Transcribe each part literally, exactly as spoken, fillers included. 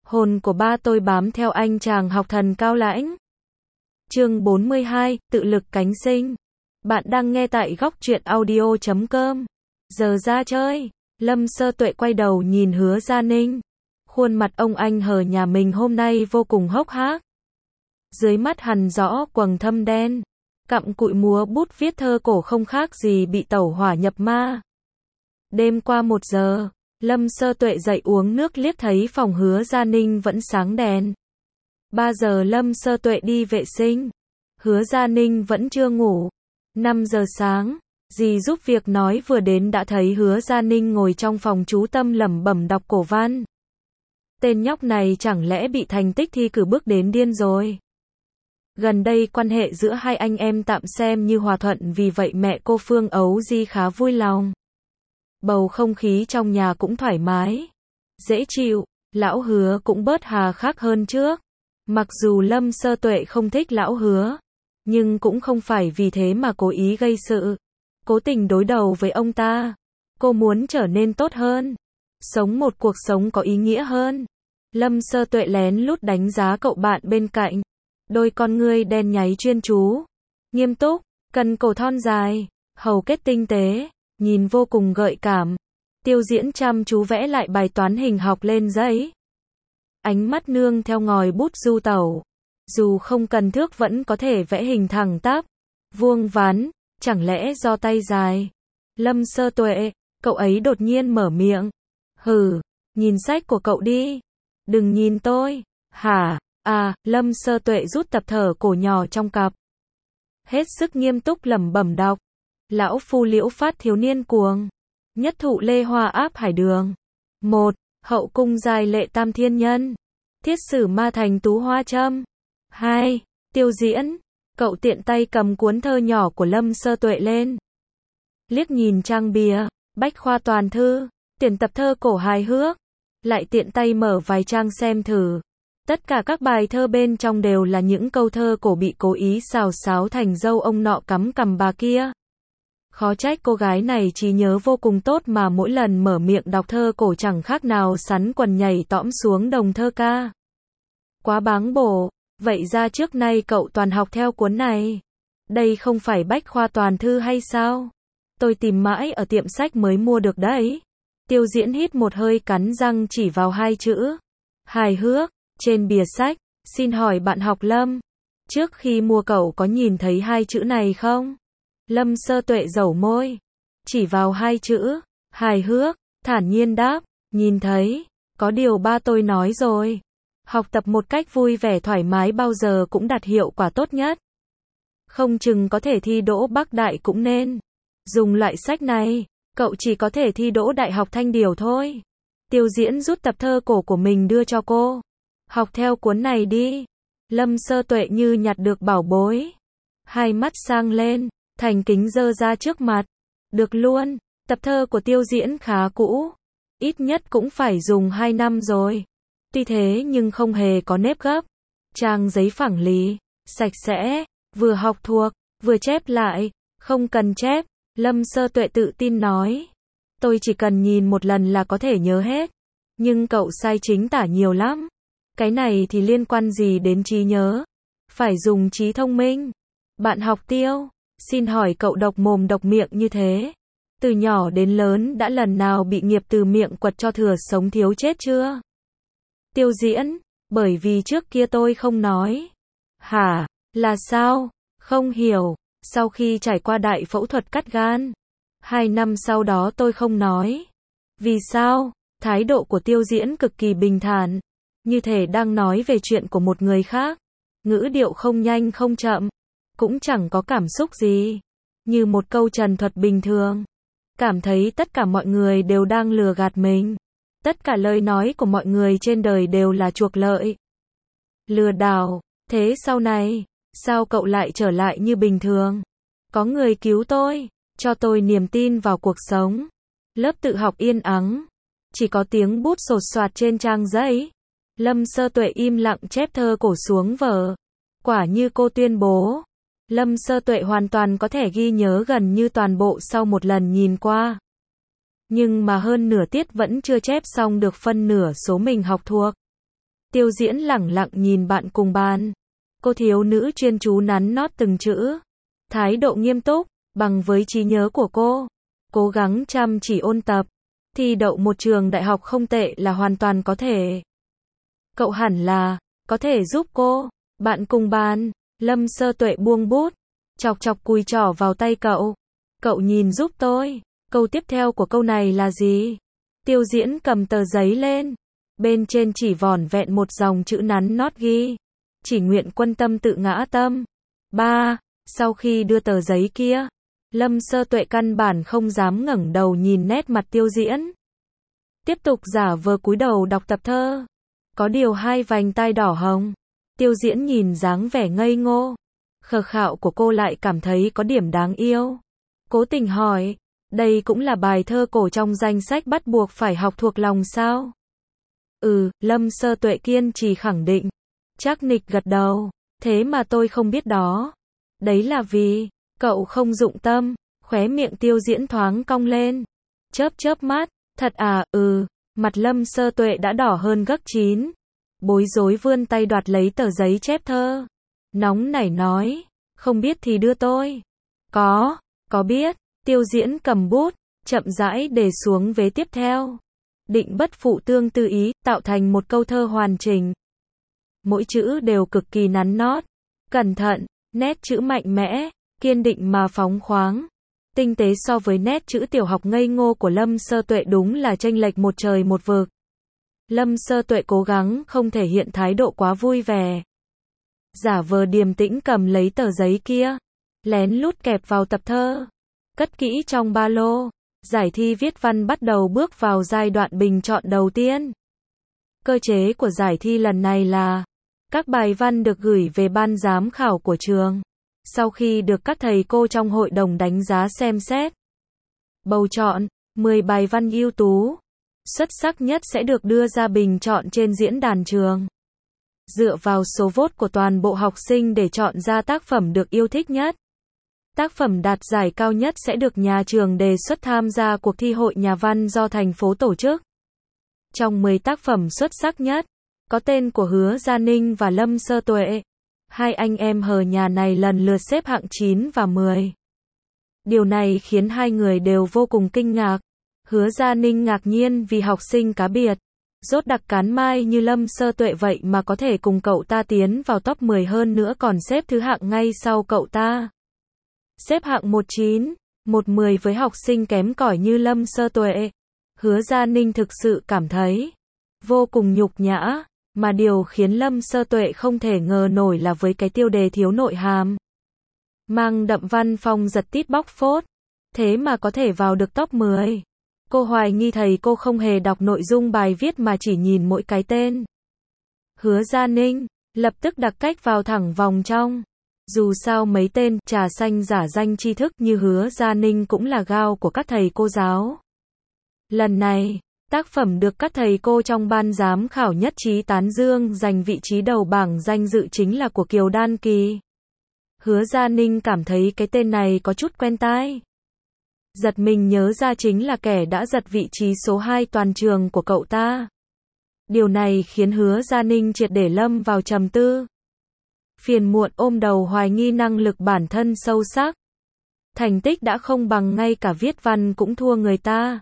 Hồn của ba tôi bám theo anh chàng học thần cao lãnh. Chương bốn mươi hai, tự lực cánh sinh. Bạn đang nghe tại góc truyện audio chấm com. Giờ ra chơi. Lâm Sơ Tuệ quay đầu nhìn Hứa Gia Ninh. Khuôn mặt ông anh hờ nhà mình hôm nay vô cùng hốc hác. Dưới mắt hằn rõ quầng thâm đen. Cặm cụi múa bút viết thơ cổ không khác gì bị tẩu hỏa nhập ma. Đêm qua một giờ, Lâm Sơ Tuệ dậy uống nước liếc thấy phòng Hứa Gia Ninh vẫn sáng đèn. Ba giờ Lâm Sơ Tuệ đi vệ sinh. Hứa Gia Ninh vẫn chưa ngủ. Năm giờ sáng, dì giúp việc nói vừa đến đã thấy Hứa Gia Ninh ngồi trong phòng chú tâm lẩm bẩm đọc cổ văn. Tên nhóc này chẳng lẽ bị thành tích thi cử bước đến điên rồi. Gần đây quan hệ giữa hai anh em tạm xem như hòa thuận, vì vậy mẹ cô Phương Ấu Di khá vui lòng. Bầu không khí trong nhà cũng thoải mái, dễ chịu, lão Hứa cũng bớt hà khắc hơn trước. Mặc dù Lâm Sơ Tuệ không thích lão Hứa, nhưng cũng không phải vì thế mà cố ý gây sự, cố tình đối đầu với ông ta. Cô muốn trở nên tốt hơn, sống một cuộc sống có ý nghĩa hơn. Lâm Sơ Tuệ lén lút đánh giá cậu bạn bên cạnh. Đôi con ngươi đen nháy chuyên chú, nghiêm túc, cần cổ thon dài, hầu kết tinh tế, nhìn vô cùng gợi cảm. Tiêu Diễn chăm chú vẽ lại bài toán hình học lên giấy. Ánh mắt nương theo ngòi bút du tẩu. Dù không cần thước vẫn có thể vẽ hình thẳng tắp, vuông vắn, chẳng lẽ do tay dài. Lâm Sơ Tuệ, cậu ấy đột nhiên mở miệng. Hừ, nhìn sách của cậu đi. Đừng nhìn tôi. Hả? À, Lâm Sơ Tuệ rút tập thở cổ nhỏ trong cặp. Hết sức nghiêm túc lẩm bẩm đọc. Lão phu Liễu Phát thiếu niên cuồng. Nhất thụ Lê Hoa áp hải đường. Một. Hậu cung giai lệ tam thiên nhân. Thiết sử ma thành tú hoa châm. Hai. Tiêu Diễn. Cậu tiện tay cầm cuốn thơ nhỏ của Lâm Sơ Tuệ lên. Liếc nhìn trang bìa, bách khoa toàn thư, tuyển tập thơ cổ hài hước. Lại tiện tay mở vài trang xem thử. Tất cả các bài thơ bên trong đều là những câu thơ cổ bị cố ý xào xáo thành dâu ông nọ cắm cằm bà kia. Khó trách cô gái này trí nhớ vô cùng tốt mà mỗi lần mở miệng đọc thơ cổ chẳng khác nào sắn quần nhảy tõm xuống đồng thơ ca. Quá báng bổ, vậy ra trước nay cậu toàn học theo cuốn này. Đây không phải bách khoa toàn thư hay sao? Tôi tìm mãi ở tiệm sách mới mua được đấy. Tiêu Diễn hít một hơi cắn răng chỉ vào hai chữ. Hài hước. Trên bìa sách, xin hỏi bạn học Lâm, trước khi mua cậu có nhìn thấy hai chữ này không? Lâm Sơ Tuệ dẩu môi, chỉ vào hai chữ, hài hước, thản nhiên đáp, nhìn thấy, có điều ba tôi nói rồi. Học tập một cách vui vẻ thoải mái bao giờ cũng đạt hiệu quả tốt nhất. Không chừng có thể thi đỗ Bắc Đại cũng nên. Dùng loại sách này, cậu chỉ có thể thi đỗ Đại học Thanh Điểu thôi. Tiêu Diễn rút tập thơ cổ của mình đưa cho cô. Học theo cuốn này đi. Lâm Sơ Tuệ như nhặt được bảo bối. Hai mắt sang lên, thành kính giơ ra trước mặt. Được luôn, tập thơ của Tiêu Diễn khá cũ. Ít nhất cũng phải dùng hai năm rồi. Tuy thế nhưng không hề có nếp gấp. Trang giấy phẳng lì, sạch sẽ, vừa học thuộc, vừa chép lại, không cần chép. Lâm Sơ Tuệ tự tin nói. Tôi chỉ cần nhìn một lần là có thể nhớ hết. Nhưng cậu sai chính tả nhiều lắm. Cái này thì liên quan gì đến trí nhớ? Phải dùng trí thông minh. Bạn học Tiêu, xin hỏi cậu độc mồm độc miệng như thế, từ nhỏ đến lớn đã lần nào bị nghiệp từ miệng quật cho thừa sống thiếu chết chưa? Tiêu Diễn, bởi vì trước kia tôi không nói. Hả? Là sao? Không hiểu. Sau khi trải qua đại phẫu thuật cắt gan, hai năm sau đó tôi không nói. Vì sao? Thái độ của Tiêu Diễn cực kỳ bình thản, như thể đang nói về chuyện của một người khác. Ngữ điệu không nhanh không chậm, cũng chẳng có cảm xúc gì, như một câu trần thuật bình thường. Cảm thấy tất cả mọi người đều đang lừa gạt mình. Tất cả lời nói của mọi người trên đời đều là chuộc lợi, lừa đảo. Thế sau này, sao cậu lại trở lại như bình thường? Có người cứu tôi, cho tôi niềm tin vào cuộc sống. Lớp tự học yên ắng, chỉ có tiếng bút sột soạt trên trang giấy. Lâm Sơ Tuệ im lặng chép thơ cổ xuống vở. Quả như cô tuyên bố, Lâm Sơ Tuệ hoàn toàn có thể ghi nhớ gần như toàn bộ sau một lần nhìn qua. Nhưng mà hơn nửa tiết vẫn chưa chép xong được phân nửa số mình học thuộc. Tiêu Diễn lẳng lặng nhìn bạn cùng bàn. Cô thiếu nữ chuyên chú nắn nót từng chữ. Thái độ nghiêm túc, bằng với trí nhớ của cô. Cố gắng chăm chỉ ôn tập. Thi đậu một trường đại học không tệ là hoàn toàn có thể. Cậu hẳn là, có thể giúp cô. Bạn cùng bàn, Lâm Sơ Tuệ buông bút. Chọc chọc cùi trỏ vào tay cậu. Cậu nhìn giúp tôi. Câu tiếp theo của câu này là gì? Tiêu Diễn cầm tờ giấy lên. Bên trên chỉ vỏn vẹn một dòng chữ nắn nót ghi. Chỉ nguyện quân tâm tự ngã tâm. Ba. Sau khi đưa tờ giấy kia, Lâm Sơ Tuệ căn bản không dám ngẩng đầu nhìn nét mặt Tiêu Diễn. Tiếp tục giả vờ cúi đầu đọc tập thơ. Có điều hai vành tai đỏ hồng. Tiêu Diễn nhìn dáng vẻ ngây ngô, khờ khạo của cô lại cảm thấy có điểm đáng yêu. Cố tình hỏi, đây cũng là bài thơ cổ trong danh sách bắt buộc phải học thuộc lòng sao? Ừ, Lâm Sơ Tuệ kiên trì khẳng định. Trác Nịch gật đầu, thế mà tôi không biết đó. Đấy là vì, cậu không dụng tâm. Khóe miệng Tiêu Diễn thoáng cong lên. Chớp chớp mắt, thật à, ừ, mặt Lâm Sơ Tuệ đã đỏ hơn gấp chín. Bối rối vươn tay đoạt lấy tờ giấy chép thơ. Nóng nảy nói, không biết thì đưa tôi. Có, có biết. Tiêu Diễn cầm bút, chậm rãi để xuống vế tiếp theo. Định bất phụ tương tư ý, tạo thành một câu thơ hoàn chỉnh. Mỗi chữ đều cực kỳ nắn nót, cẩn thận, nét chữ mạnh mẽ, kiên định mà phóng khoáng. Tinh tế so với nét chữ tiểu học ngây ngô của Lâm Sơ Tuệ đúng là chênh lệch một trời một vực. Lâm Sơ Tuệ cố gắng không thể hiện thái độ quá vui vẻ. Giả vờ điềm tĩnh cầm lấy tờ giấy kia, lén lút kẹp vào tập thơ, cất kỹ trong ba lô. Giải thi viết văn bắt đầu bước vào giai đoạn bình chọn đầu tiên. Cơ chế của giải thi lần này là các bài văn được gửi về ban giám khảo của trường. Sau khi được các thầy cô trong hội đồng đánh giá xem xét, bầu chọn mười bài văn ưu tú, xuất sắc nhất sẽ được đưa ra bình chọn trên diễn đàn trường. Dựa vào số vote của toàn bộ học sinh để chọn ra tác phẩm được yêu thích nhất. Tác phẩm đạt giải cao nhất sẽ được nhà trường đề xuất tham gia cuộc thi hội nhà văn do thành phố tổ chức. Trong mười tác phẩm xuất sắc nhất, có tên của Hứa Gia Ninh và Lâm Sơ Tuệ. Hai anh em hờ nhà này lần lượt xếp hạng chín và mười. Điều này khiến hai người đều vô cùng kinh ngạc. Hứa Gia Ninh ngạc nhiên vì học sinh cá biệt, rốt đặc cán mai như Lâm Sơ Tuệ vậy mà có thể cùng cậu ta tiến vào top mười, hơn nữa còn xếp thứ hạng ngay sau cậu ta. Xếp hạng một chín, một mười với học sinh kém cỏi như Lâm Sơ Tuệ. Hứa Gia Ninh thực sự cảm thấy vô cùng nhục nhã, mà điều khiến Lâm Sơ Tuệ không thể ngờ nổi là với cái tiêu đề thiếu nội hàm, mang đậm văn phong giật tít bóc phốt, thế mà có thể vào được top mười. Cô hoài nghi thầy cô không hề đọc nội dung bài viết mà chỉ nhìn mỗi cái tên. Hứa Gia Ninh lập tức đặt cách vào thẳng vòng trong. Dù sao mấy tên trà xanh giả danh tri thức như Hứa Gia Ninh cũng là gao của các thầy cô giáo. Lần này, tác phẩm được các thầy cô trong ban giám khảo nhất trí tán dương giành vị trí đầu bảng danh dự chính là của Kiều Đan Kỳ. Hứa Gia Ninh cảm thấy cái tên này có chút quen tai. Giật mình nhớ ra chính là kẻ đã giật vị trí số hai toàn trường của cậu ta. Điều này khiến Hứa Gia Ninh triệt để lâm vào trầm tư. Phiền muộn ôm đầu hoài nghi năng lực bản thân sâu sắc. Thành tích đã không bằng, ngay cả viết văn cũng thua người ta.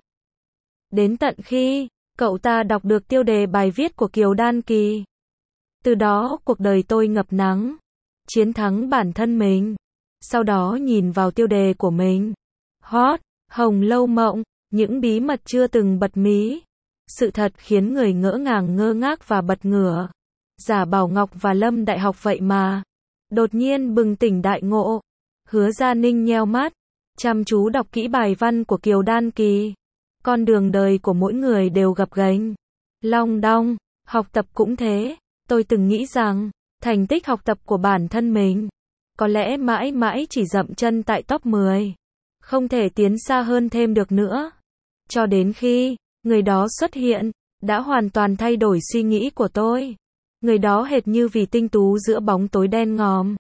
Đến tận khi cậu ta đọc được tiêu đề bài viết của Kiều Đan Kỳ. Từ đó cuộc đời tôi ngập nắng. Chiến thắng bản thân mình. Sau đó nhìn vào tiêu đề của mình. Hot, Hồng Lâu Mộng, những bí mật chưa từng bật mí. Sự thật khiến người ngỡ ngàng ngơ ngác và bật ngửa. Giả Bảo Ngọc và Lâm Đại Học vậy mà. Đột nhiên bừng tỉnh đại ngộ. Hứa Gia Ninh nheo mắt, chăm chú đọc kỹ bài văn của Kiều Đan Kỳ. Con đường đời của mỗi người đều gập ghềnh, long đong, học tập cũng thế. Tôi từng nghĩ rằng, thành tích học tập của bản thân mình, có lẽ mãi mãi chỉ dậm chân tại top mười. Không thể tiến xa hơn thêm được nữa. Cho đến khi, người đó xuất hiện, đã hoàn toàn thay đổi suy nghĩ của tôi. Người đó hệt như vì tinh tú giữa bóng tối đen ngòm.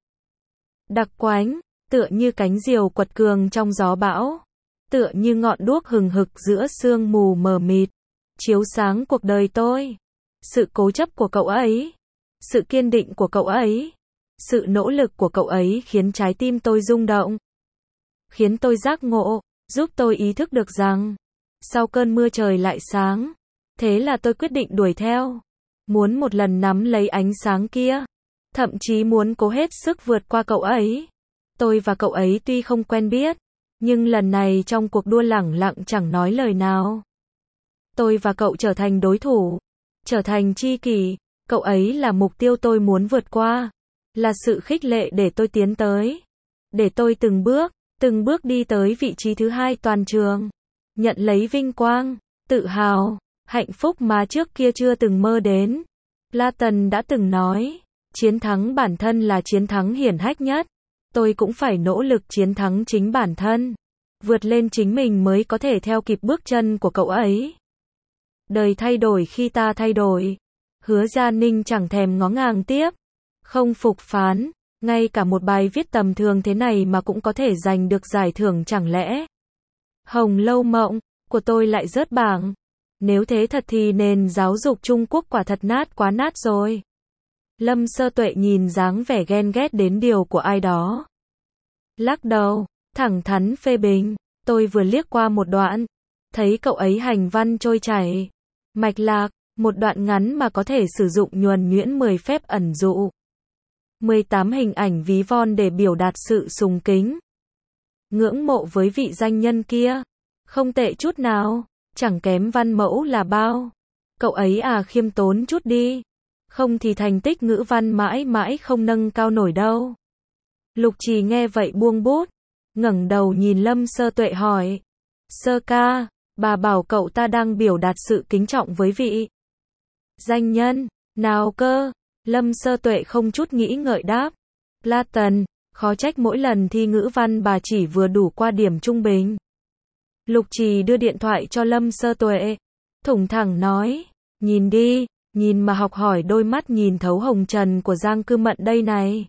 Đặc quánh, tựa như cánh diều quật cường trong gió bão. Tựa như ngọn đuốc hừng hực giữa sương mù mờ mịt, chiếu sáng cuộc đời tôi. Sự cố chấp của cậu ấy, sự kiên định của cậu ấy, sự nỗ lực của cậu ấy khiến trái tim tôi rung động. Khiến tôi giác ngộ, giúp tôi ý thức được rằng, sau cơn mưa trời lại sáng. Thế là tôi quyết định đuổi theo. Muốn một lần nắm lấy ánh sáng kia. Thậm chí muốn cố hết sức vượt qua cậu ấy. Tôi và cậu ấy tuy không quen biết, nhưng lần này trong cuộc đua lẳng lặng chẳng nói lời nào. Tôi và cậu trở thành đối thủ, trở thành tri kỷ. Cậu ấy là mục tiêu tôi muốn vượt qua, là sự khích lệ để tôi tiến tới, để tôi từng bước, từng bước đi tới vị trí thứ hai toàn trường, nhận lấy vinh quang, tự hào, hạnh phúc mà trước kia chưa từng mơ đến. Platon đã từng nói, chiến thắng bản thân là chiến thắng hiển hách nhất. Tôi cũng phải nỗ lực chiến thắng chính bản thân, vượt lên chính mình mới có thể theo kịp bước chân của cậu ấy. Đời thay đổi khi ta thay đổi. Hứa Gia Ninh chẳng thèm ngó ngàng tiếp, không phục phán, ngay cả một bài viết tầm thường thế này mà cũng có thể giành được giải thưởng chẳng lẽ. Hồng Lâu Mộng của tôi lại rớt bảng. Nếu thế thật thì nền giáo dục Trung Quốc quả thật nát quá nát rồi. Lâm Sơ Tuệ nhìn dáng vẻ ghen ghét đến điều của ai đó. Lắc đầu, thẳng thắn phê bình. Tôi vừa liếc qua một đoạn, thấy cậu ấy hành văn trôi chảy, mạch lạc, một đoạn ngắn mà có thể sử dụng nhuần nhuyễn mười phép ẩn dụ. mười tám hình ảnh ví von để biểu đạt sự sùng kính, ngưỡng mộ với vị danh nhân kia. Không tệ chút nào, chẳng kém văn mẫu là bao. Cậu ấy à khiêm tốn chút đi, không thì thành tích ngữ văn mãi mãi không nâng cao nổi đâu. Lục Trì nghe vậy buông bút, ngẩng đầu nhìn Lâm Sơ Tuệ hỏi. Sơ ca, bà bảo cậu ta đang biểu đạt sự kính trọng với vị danh nhân nào cơ? Lâm Sơ Tuệ không chút nghĩ ngợi đáp. Platon, khó trách mỗi lần thi ngữ văn bà chỉ vừa đủ qua điểm trung bình. Lục Trì đưa điện thoại cho Lâm Sơ Tuệ, thủng thẳng nói, nhìn đi, nhìn mà học hỏi đôi mắt nhìn thấu hồng trần của Giang Cư Mận đây này.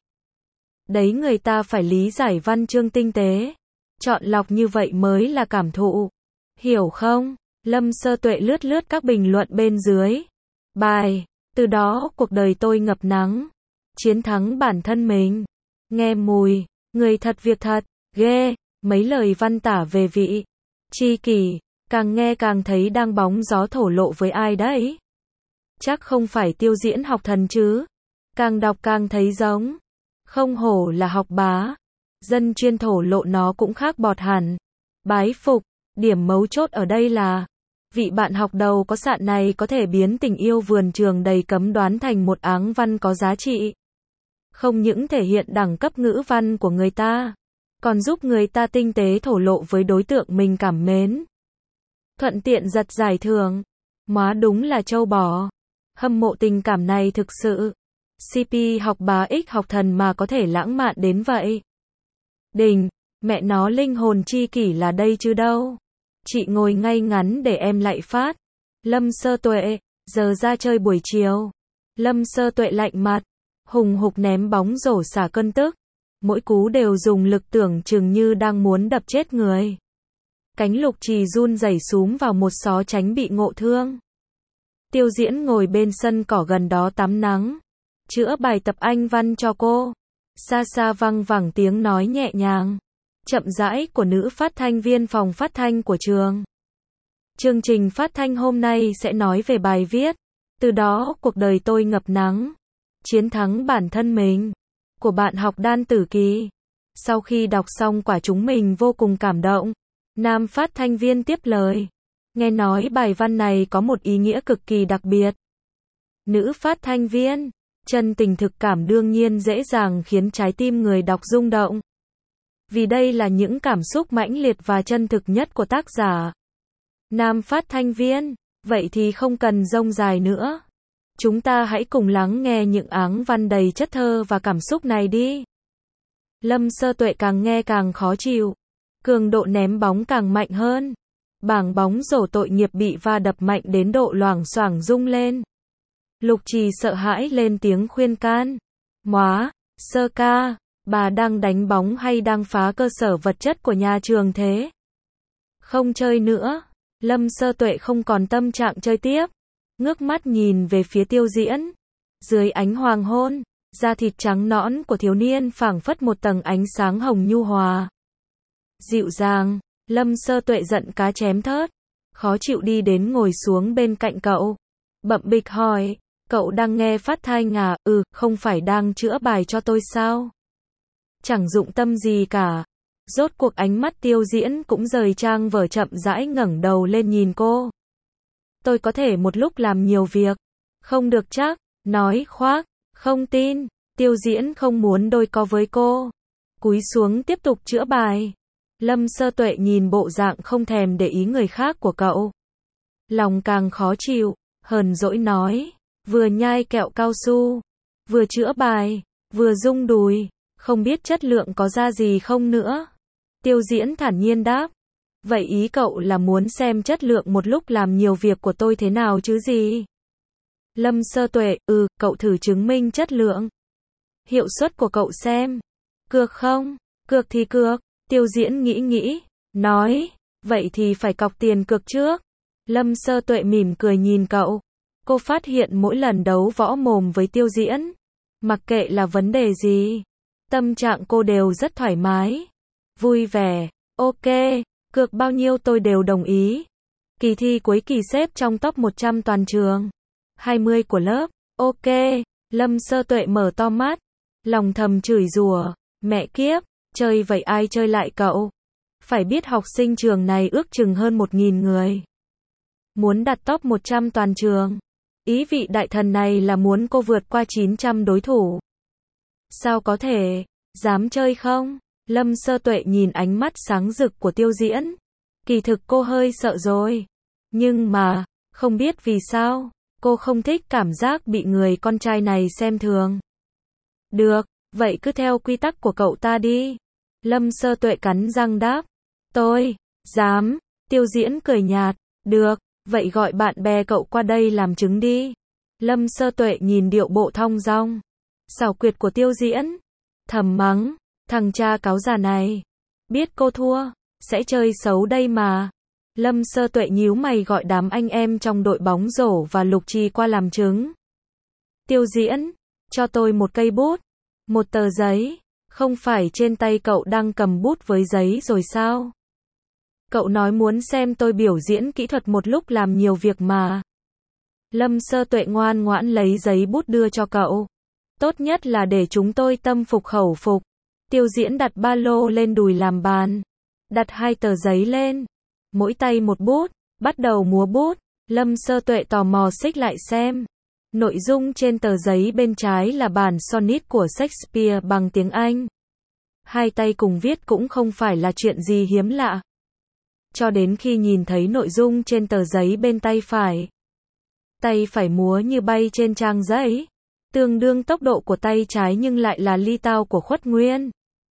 Đấy người ta phải lý giải văn chương tinh tế, chọn lọc như vậy mới là cảm thụ. Hiểu không? Lâm Sơ Tuệ lướt lướt các bình luận bên dưới. Bài, từ đó cuộc đời tôi ngập nắng, chiến thắng bản thân mình. Nghe mùi, người thật việc thật, ghê, mấy lời văn tả về vị tri kỷ, càng nghe càng thấy đang bóng gió thổ lộ với ai đấy. Chắc không phải Tiêu Diễn học thần chứ, càng đọc càng thấy giống. Không hổ là học bá, dân chuyên thổ lộ nó cũng khác bọt hẳn. Bái phục, điểm mấu chốt ở đây là, vị bạn học đầu có sạn này có thể biến tình yêu vườn trường đầy cấm đoán thành một áng văn có giá trị. Không những thể hiện đẳng cấp ngữ văn của người ta, còn giúp người ta tinh tế thổ lộ với đối tượng mình cảm mến. Thuận tiện giật giải thưởng. Móa đúng là trâu bò. Hâm mộ tình cảm này thực sự. xê pê học bá ích học thần mà có thể lãng mạn đến vậy. Đình, mẹ nó linh hồn tri kỷ là đây chứ đâu. Chị ngồi ngay ngắn để em lại phát. Lâm Sơ Tuệ, giờ ra chơi buổi chiều. Lâm Sơ Tuệ lạnh mặt, hùng hục ném bóng rổ xả cơn tức. Mỗi cú đều dùng lực tưởng chừng như đang muốn đập chết người. Cánh Lục Trì run rẩy xúm vào một xó tránh bị ngộ thương. Tiêu Diễn ngồi bên sân cỏ gần đó tắm nắng, chữa bài tập Anh văn cho cô. Xa xa văng vẳng tiếng nói nhẹ nhàng, chậm rãi của nữ phát thanh viên phòng phát thanh của trường. Chương trình phát thanh hôm nay sẽ nói về bài viết, từ đó cuộc đời tôi ngập nắng, chiến thắng bản thân mình, của bạn học Đan Tử Kỳ. Sau khi đọc xong quả chúng mình vô cùng cảm động. Nam phát thanh viên tiếp lời, nghe nói bài văn này có một ý nghĩa cực kỳ đặc biệt. Nữ phát thanh viên, chân tình thực cảm đương nhiên dễ dàng khiến trái tim người đọc rung động. Vì đây là những cảm xúc mãnh liệt và chân thực nhất của tác giả. Nam phát thanh viên, vậy thì không cần rông dài nữa. Chúng ta hãy cùng lắng nghe những áng văn đầy chất thơ và cảm xúc này đi. Lâm Sơ Tuệ càng nghe càng khó chịu. Cường độ ném bóng càng mạnh hơn. Bảng bóng rổ tội nghiệp bị va đập mạnh đến độ loảng xoảng rung lên. Lục Trì sợ hãi lên tiếng khuyên can. Móa, Sơ ca, bà đang đánh bóng hay đang phá cơ sở vật chất của nhà trường thế? Không chơi nữa. Lâm Sơ Tuệ không còn tâm trạng chơi tiếp. ngước mắt nhìn về phía Tiêu Diễn. Dưới ánh hoàng hôn, da thịt trắng nõn của thiếu niên phảng phất một tầng ánh sáng hồng nhu hòa. Dịu dàng, Lâm Sơ Tuệ giận cá chém thớt, khó chịu đi đến ngồi xuống bên cạnh cậu. Bậm bịch hỏi, cậu đang nghe phát thanh à? Ừ, không phải đang chữa bài cho tôi sao? Chẳng dụng tâm gì cả. Rốt cuộc ánh mắt Tiêu Diễn cũng rời trang vở, chậm rãi ngẩng đầu lên nhìn cô. Tôi có thể một lúc làm nhiều việc. Không được chắc, nói khoác, không tin. Tiêu Diễn không muốn đôi co với cô. Cúi xuống tiếp tục chữa bài. Lâm Sơ Tuệ nhìn bộ dạng không thèm để ý người khác của cậu. Lòng càng khó chịu, hờn dỗi nói. Vừa nhai kẹo cao su, vừa chữa bài, vừa rung đùi. Không biết chất lượng có ra gì không nữa. Tiêu Diễn thản nhiên đáp. Vậy ý cậu là muốn xem chất lượng một lúc làm nhiều việc của tôi thế nào chứ gì? Lâm Sơ Tuệ, ừ, cậu thử chứng minh chất lượng. Hiệu suất của cậu xem. Cược không? Cược thì cược. Tiêu Diễn nghĩ nghĩ, nói, vậy thì phải cọc tiền cược trước. Lâm Sơ Tuệ mỉm cười nhìn cậu. Cô phát hiện mỗi lần đấu võ mồm với Tiêu Diễn, mặc kệ là vấn đề gì, tâm trạng cô đều rất thoải mái, vui vẻ. Ok, cược bao nhiêu tôi đều đồng ý. Kỳ thi cuối kỳ xếp trong top một trăm toàn trường, hai mươi của lớp. Ok, Lâm Sơ Tuệ mở to mắt, lòng thầm chửi rủa, mẹ kiếp, chơi vậy ai chơi lại cậu? Phải biết học sinh trường này ước chừng hơn một nghìn người. Muốn đặt top một trăm toàn trường, ý vị đại thần này là muốn cô vượt qua chín trăm đối thủ. Sao có thể, dám chơi không? Lâm Sơ Tuệ nhìn ánh mắt sáng rực của Tiêu Diễn. Kỳ thực cô hơi sợ rồi. Nhưng mà, không biết vì sao, cô không thích cảm giác bị người con trai này xem thường. Được, vậy cứ theo quy tắc của cậu ta đi. Lâm Sơ Tuệ cắn răng đáp. Tôi, dám. Tiêu Diễn cười nhạt. Được, vậy gọi bạn bè cậu qua đây làm chứng đi. Lâm Sơ Tuệ nhìn điệu bộ thong dong, xảo quyệt của Tiêu Diễn, thầm mắng, thằng cha cáo già này, biết cô thua, sẽ chơi xấu đây mà. Lâm Sơ Tuệ nhíu mày gọi đám anh em trong đội bóng rổ và Lục Trì qua làm chứng. Tiêu Diễn, cho tôi một cây bút, một tờ giấy, không phải trên tay cậu đang cầm bút với giấy rồi sao? Cậu nói muốn xem tôi biểu diễn kỹ thuật một lúc làm nhiều việc mà. Lâm Sơ Tuệ ngoan ngoãn lấy giấy bút đưa cho cậu. Tốt nhất là để chúng tôi tâm phục khẩu phục. Tiêu Diễn đặt ba lô lên đùi làm bàn, đặt hai tờ giấy lên, mỗi tay một bút, bắt đầu múa bút. Lâm Sơ Tuệ tò mò xích lại xem. Nội dung trên tờ giấy bên trái là bản sonnet của Shakespeare bằng tiếng Anh. Hai tay cùng viết cũng không phải là chuyện gì hiếm lạ. Cho đến khi nhìn thấy nội dung trên tờ giấy bên tay phải. Tay phải múa như bay trên trang giấy, tương đương tốc độ của tay trái nhưng lại là ly tao của Khuất Nguyên.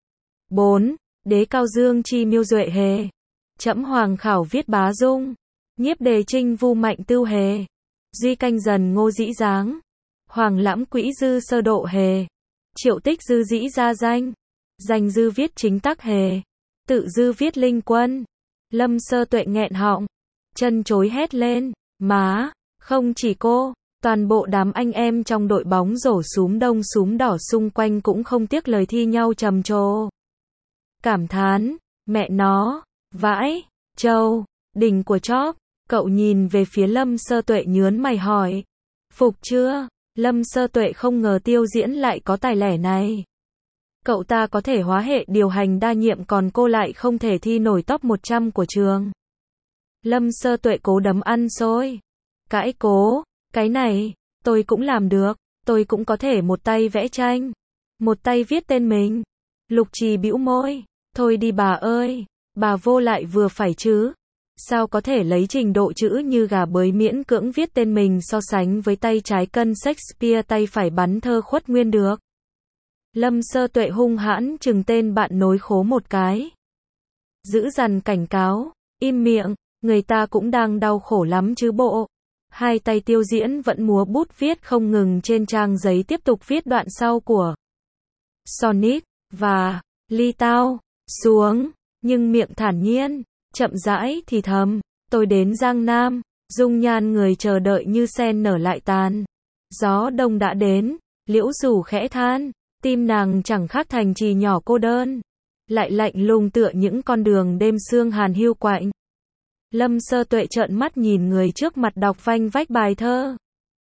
bốn. Đế cao dương chi miêu duệ hề. Trẫm hoàng khảo viết bá dung. Nhiếp đề trinh vu mạnh tưu hề. Duy canh dần ngô dĩ dáng. Hoàng lãm quỹ dư sơ độ hề. Triệu tích dư dĩ gia danh. Danh dư viết chính tắc hề. Tự dư viết linh quân. Lâm Sơ Tuệ nghẹn họng, chân chối hét lên, má, không chỉ cô, toàn bộ đám anh em trong đội bóng rổ xúm đông xúm đỏ xung quanh cũng không tiếc lời thi nhau trầm trồ. Cảm thán, mẹ nó, vãi, trâu, đỉnh của chóp. Cậu nhìn về phía Lâm Sơ Tuệ nhớn mày hỏi, phục chưa? Lâm Sơ Tuệ không ngờ Tiêu Diễn lại có tài lẻ này. Cậu ta có thể hóa hệ điều hành đa nhiệm còn cô lại không thể thi nổi top một trăm của trường. Lâm Sơ Tuệ cố đấm ăn xôi. Cãi cố, cái này, tôi cũng làm được, tôi cũng có thể một tay vẽ tranh, một tay viết tên mình. Lục Trì bĩu môi, thôi đi bà ơi, bà vô lại vừa phải chứ. Sao có thể lấy trình độ chữ như gà bới miễn cưỡng viết tên mình so sánh với tay trái cân Shakespeare tay phải bắn thơ Khuất Nguyên được. Lâm Sơ Tuệ hung hãn chừng tên bạn nối khố một cái. Giữ dằn cảnh cáo, im miệng, người ta cũng đang đau khổ lắm chứ bộ. Hai tay Tiêu Diễn vẫn múa bút viết không ngừng trên trang giấy tiếp tục viết đoạn sau của sonnet, và, ly tao, xuống, nhưng miệng thản nhiên, chậm rãi thì thầm, tôi đến Giang Nam, Dung nhan người chờ đợi như sen nở lại tàn. Gió đông đã đến, liễu rủ khẽ than, tim nàng chẳng khác thành trì nhỏ cô đơn, lại lạnh lùng tựa những con đường đêm sương hàn hiu quạnh. Lâm Sơ Tuệ trợn mắt nhìn người trước mặt đọc vanh vách bài thơ.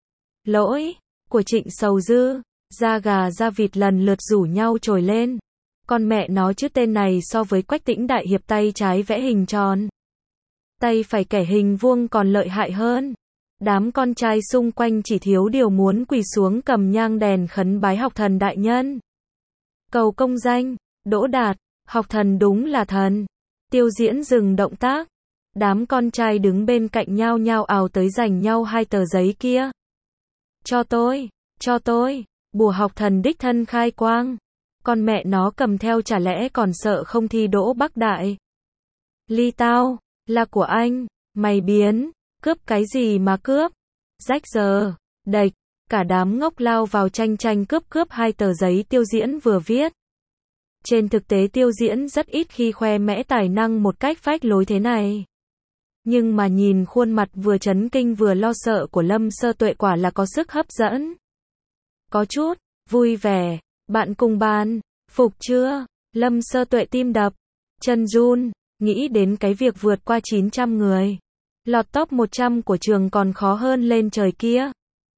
Lỗi của Trịnh Sầu Dư, da gà da vịt lần lượt rủ nhau trồi lên. Con mẹ nó chứ tên này so với Quách Tĩnh đại hiệp tay trái vẽ hình tròn, tay phải kẻ hình vuông còn lợi hại hơn. Đám con trai xung quanh chỉ thiếu điều muốn quỳ xuống cầm nhang đèn khấn bái học thần đại nhân. Cầu công danh, Đỗ Đạt, học thần đúng là thần. Tiêu Diễn dừng động tác. Đám con trai đứng bên cạnh nhau nhao ào tới giành nhau hai tờ giấy kia. Cho tôi, cho tôi, bùa học thần đích thân khai quang. Con mẹ nó cầm theo chả lẽ còn sợ không thi đỗ Bắc Đại. Ly tao, là của anh, mày biến, cướp cái gì mà cướp. Rách giờ, đệch, cả đám ngốc lao vào tranh tranh cướp cướp hai tờ giấy Tiêu Diễn vừa viết. Trên thực tế Tiêu Diễn rất ít khi khoe mẽ tài năng một cách phách lối thế này. Nhưng mà nhìn khuôn mặt vừa chấn kinh vừa lo sợ của Lâm Sơ Tuệ quả là có sức hấp dẫn. Có chút, vui vẻ, bạn cùng bàn, phục chưa? Lâm Sơ Tuệ tim đập, chân run, nghĩ đến cái việc vượt qua chín trăm người. Lọt top một trăm của trường còn khó hơn lên trời kia.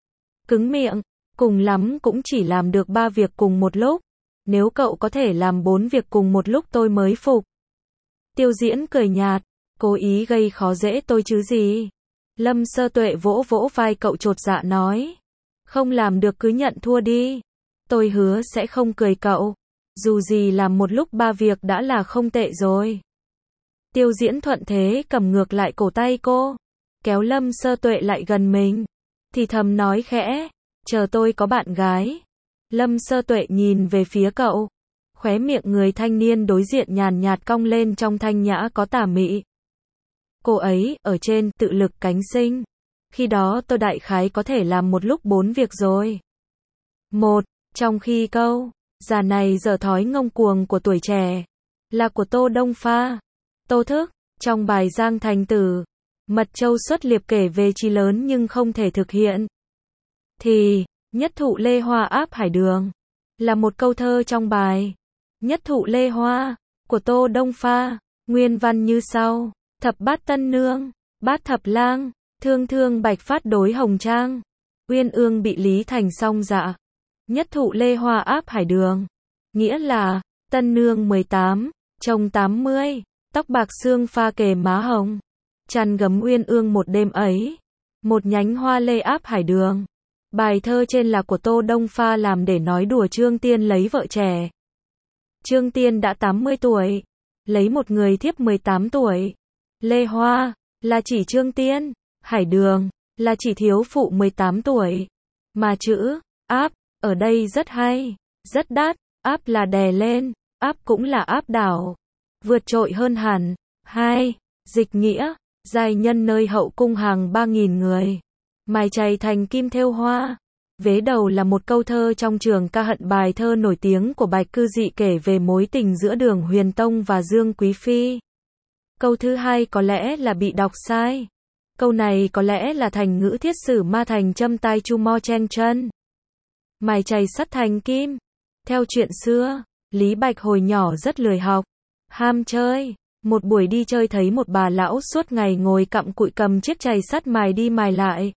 Cứng miệng, cùng lắm cũng chỉ làm được ba việc cùng một lúc. Nếu cậu có thể làm bốn việc cùng một lúc tôi mới phục. Tiêu Diễn cười nhạt, cố ý gây khó dễ tôi chứ gì. Lâm Sơ Tuệ vỗ vỗ vai cậu chột dạ nói. Không làm được cứ nhận thua đi. Tôi hứa sẽ không cười cậu. Dù gì làm một lúc ba việc đã là không tệ rồi. Tiêu Diễn thuận thế cầm ngược lại cổ tay cô. Kéo Lâm Sơ Tuệ lại gần mình. Thì thầm nói khẽ. Chờ tôi có bạn gái. Lâm Sơ Tuệ nhìn về phía cậu. Khóe miệng người thanh niên đối diện nhàn nhạt cong lên trong thanh nhã có tà mị. Cô ấy, ở trên, tự lực cánh sinh. Khi đó tôi đại khái có thể làm một lúc bốn việc rồi. Một, trong khi câu, già này giờ thói ngông cuồng của tuổi trẻ, là của Tô Đông Pha. Tô Thức, trong bài Giang Thành Tử, Mật Châu xuất liệp kể về chí lớn nhưng không thể thực hiện. Thì, Nhất Thụ Lê Hoa áp hải đường, là một câu thơ trong bài Nhất Thụ Lê Hoa, của Tô Đông Pha, nguyên văn như sau. Thập bát tân nương, bát thập lang, thương thương bạch phát đối hồng trang. Uyên ương bị Lý Thành song dạ. Nhất thụ lê hoa áp hải đường. Nghĩa là, tân nương mười tám, chồng tám mươi, tóc bạc xương pha kề má hồng. Chăn gấm uyên ương một đêm ấy. Một nhánh hoa lê áp hải đường. Bài thơ trên là của Tô Đông Pha làm để nói đùa Trương Tiên lấy vợ trẻ. Trương Tiên đã tám mươi tuổi, lấy một người thiếp mười tám tuổi. Lê Hoa, là chỉ Trương Tiên, hải đường, là chỉ thiếu phụ mười tám tuổi. Mà chữ, áp, ở đây rất hay, rất đắt, áp là đè lên, áp cũng là áp đảo, vượt trội hơn hẳn. Hai, dịch nghĩa, giai nhân nơi hậu cung hàng ba nghìn người, mài chày thành kim thêu hoa. Vế đầu là một câu thơ trong trường ca hận bài thơ nổi tiếng của Bạch Cư Dị kể về mối tình giữa Đường Huyền Tông và Dương Quý Phi. Câu thứ hai có lẽ là bị đọc sai. Câu này có lẽ là thành ngữ thiết sử ma thành châm tai chu mo chen chân. Mài chày sắt thành kim. Theo chuyện xưa, Lý Bạch hồi nhỏ rất lười học, ham chơi. Một buổi đi chơi thấy một bà lão suốt ngày ngồi cặm cụi cầm chiếc chày sắt mài đi mài lại.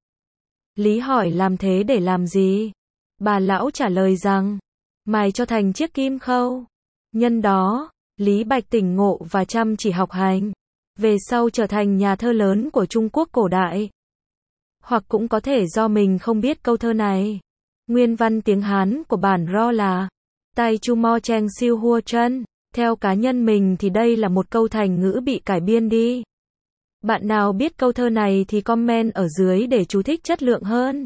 Lý hỏi làm thế để làm gì? Bà lão trả lời rằng, mài cho thành chiếc kim khâu. Nhân đó, Lý Bạch tỉnh ngộ và chăm chỉ học hành. Về sau trở thành nhà thơ lớn của Trung Quốc cổ đại. Hoặc cũng có thể do mình không biết câu thơ này. Nguyên văn tiếng Hán của bản Ro là Tai chu mo chen siêu hua chân. Theo cá nhân mình thì đây là một câu thành ngữ bị cải biên đi. Bạn nào biết câu thơ này thì comment ở dưới để chú thích chất lượng hơn.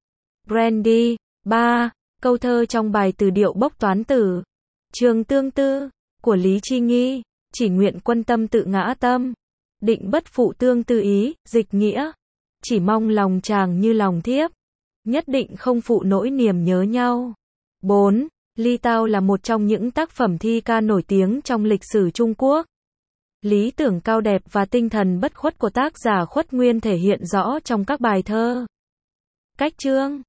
Brandy. Ba. Câu thơ trong bài Từ điệu bốc toán tử. Trường tương tư, của Lý Chi Nghi. Chỉ nguyện quân tâm tự ngã tâm. Định bất phụ tương tư ý, dịch nghĩa. Chỉ mong lòng chàng như lòng thiếp. Nhất định không phụ nỗi niềm nhớ nhau. Bốn. Ly Tao là một trong những tác phẩm thi ca nổi tiếng trong lịch sử Trung Quốc. Lý tưởng cao đẹp và tinh thần bất khuất của tác giả Khuất Nguyên thể hiện rõ trong các bài thơ. Cách chương